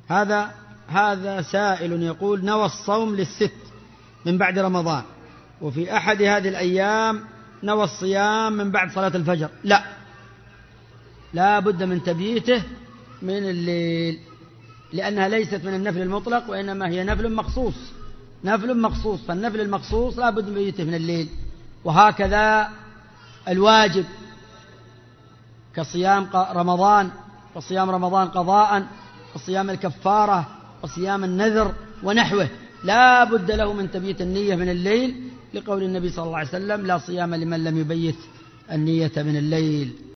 هذا سائل يقول: نوى الصوم للست من بعد رمضان، وفي أحد هذه الأيام نوى الصيام من بعد صلاة الفجر. لا بد من تبييته من الليل، لأنها ليست من النفل المطلق، وإنما هي نفل مخصوص، فالنفل المخصوص لا بد من تبييته من الليل. وهكذا الواجب كصيام رمضان قضاء، وصيام الكفارة، وصيام النذر ونحوه، لا بد له من تبييت النية من الليل، لقول النبي صلى الله عليه وسلم: لا صيام لمن لم يبيت النية من الليل.